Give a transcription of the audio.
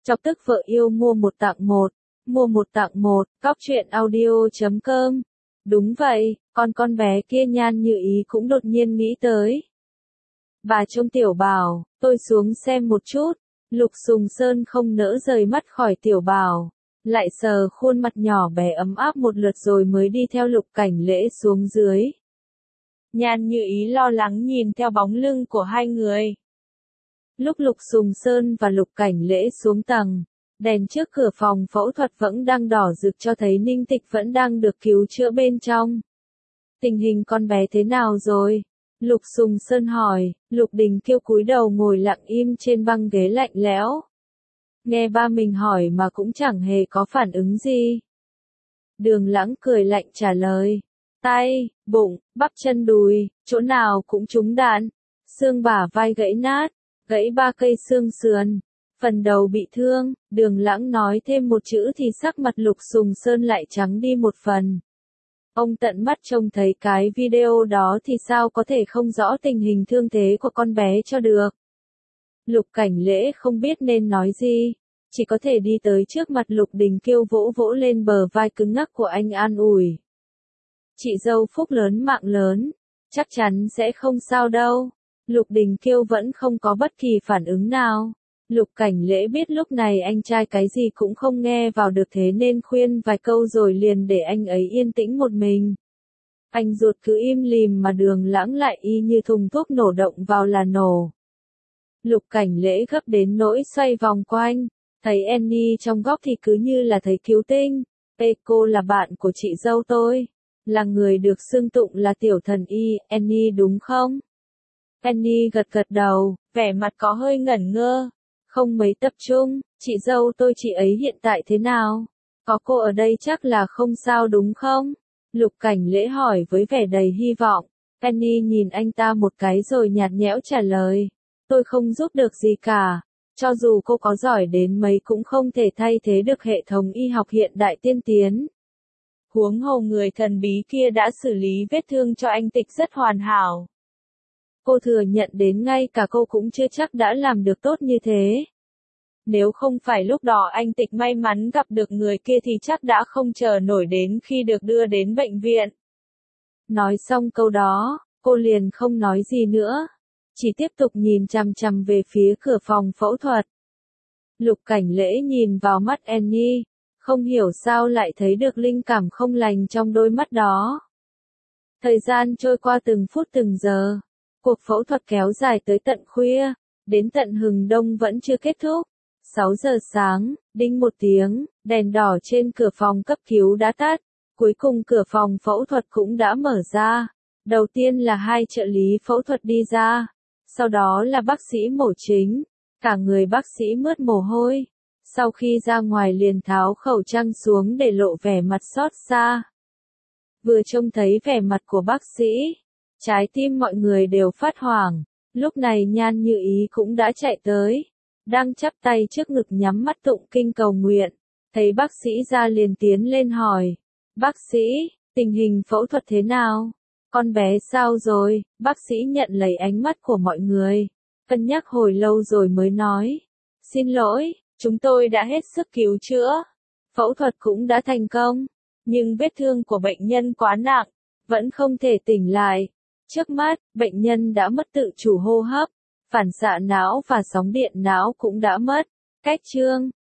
Chọc tức vợ yêu mua một tặng một. Mua một tặng một, cóc truyện audio.com. Đúng vậy, con bé kia Nhan Như Ý cũng đột nhiên nghĩ tới. Bà trông Tiểu Bảo, tôi xuống xem một chút. Lục Sùng Sơn không nỡ rời mắt khỏi Tiểu Bảo, lại sờ khuôn mặt nhỏ bé ấm áp một lượt rồi mới đi theo Lục Cảnh Lễ xuống dưới. Nhan Như Ý lo lắng nhìn theo bóng lưng của hai người. Lúc Lục Sùng Sơn và Lục Cảnh Lễ xuống tầng, đèn trước cửa phòng phẫu thuật vẫn đang đỏ rực cho thấy Ninh Tịch vẫn đang được cứu chữa bên trong. Tình hình con bé thế nào rồi? Lục Sùng Sơn hỏi. Lục Đình Kiêu cúi đầu ngồi lặng im trên băng ghế lạnh lẽo. Nghe ba mình hỏi mà cũng chẳng hề có phản ứng gì. Đường Lãng cười lạnh trả lời. Tay, bụng, bắp chân đùi, chỗ nào cũng trúng đạn. Xương bả vai gãy nát, gãy 3 cây xương sườn. Phần đầu bị thương, Đường Lãng nói thêm một chữ thì sắc mặt Lục Sùng Sơn lại trắng đi một phần. Ông tận mắt trông thấy cái video đó thì sao có thể không rõ tình hình thương thế của con bé cho được. Lục Cảnh Lễ không biết nên nói gì, chỉ có thể đi tới trước mặt Lục Đình Kiêu vỗ vỗ lên bờ vai cứng ngắc của anh an ủi. Chị dâu phúc lớn mạng lớn, chắc chắn sẽ không sao đâu. Lục Đình Kiêu vẫn không có bất kỳ phản ứng nào. Lục Cảnh Lễ biết lúc này anh trai cái gì cũng không nghe vào được thế nên khuyên vài câu rồi liền để anh ấy yên tĩnh một mình. Anh ruột cứ im lìm mà Đường Lãng lại y như thùng thuốc nổ động vào là nổ. Lục Cảnh Lễ gấp đến nỗi xoay vòng quanh, thấy Annie trong góc thì cứ như là thấy cứu tinh. Cô là bạn của chị dâu tôi, là người được xưng tụng là tiểu thần y, Annie đúng không? Annie gật gật đầu, vẻ mặt có hơi ngẩn ngơ. Không mấy tập trung, chị dâu tôi chị ấy hiện tại thế nào? Có cô ở đây chắc là không sao đúng không? Lục Cảnh Lễ hỏi với vẻ đầy hy vọng. Annie nhìn anh ta một cái rồi nhạt nhẽo trả lời. Tôi không giúp được gì cả. Cho dù cô có giỏi đến mấy cũng không thể thay thế được hệ thống y học hiện đại tiên tiến. Huống hồ người thần bí kia đã xử lý vết thương cho anh Tịch rất hoàn hảo. Cô thừa nhận đến ngay cả cô cũng chưa chắc đã làm được tốt như thế. Nếu không phải lúc đó anh Tịch may mắn gặp được người kia thì chắc đã không chờ nổi đến khi được đưa đến bệnh viện. Nói xong câu đó, cô liền không nói gì nữa, chỉ tiếp tục nhìn chằm chằm về phía cửa phòng phẫu thuật. Lục Cảnh Lễ nhìn vào mắt Annie, không hiểu sao lại thấy được linh cảm không lành trong đôi mắt đó. Thời gian trôi qua từng phút từng giờ. Cuộc phẫu thuật kéo dài tới tận khuya, đến tận hừng đông vẫn chưa kết thúc. 6 giờ sáng, đinh một tiếng, đèn đỏ trên cửa phòng cấp cứu đã tắt. Cuối cùng cửa phòng phẫu thuật cũng đã mở ra. Đầu tiên là 2 trợ lý phẫu thuật đi ra. Sau đó là bác sĩ mổ chính. Cả người bác sĩ mướt mồ hôi. Sau khi ra ngoài liền tháo khẩu trang xuống để lộ vẻ mặt xót xa. Vừa trông thấy vẻ mặt của bác sĩ, trái tim mọi người đều phát hoảng. Lúc này Nhan Như Ý cũng đã chạy tới, đang chắp tay trước ngực nhắm mắt tụng kinh cầu nguyện. Thấy bác sĩ ra liền tiến lên hỏi. Bác sĩ, tình hình phẫu thuật thế nào? Con bé sao rồi? Bác sĩ nhận lấy ánh mắt của mọi người, cân nhắc hồi lâu rồi mới nói. Xin lỗi, chúng tôi đã hết sức cứu chữa. Phẫu thuật cũng đã thành công, nhưng vết thương của bệnh nhân quá nặng, vẫn không thể tỉnh lại. Trước mắt, bệnh nhân đã mất tự chủ hô hấp, phản xạ não và sóng điện não cũng đã mất. Cách chương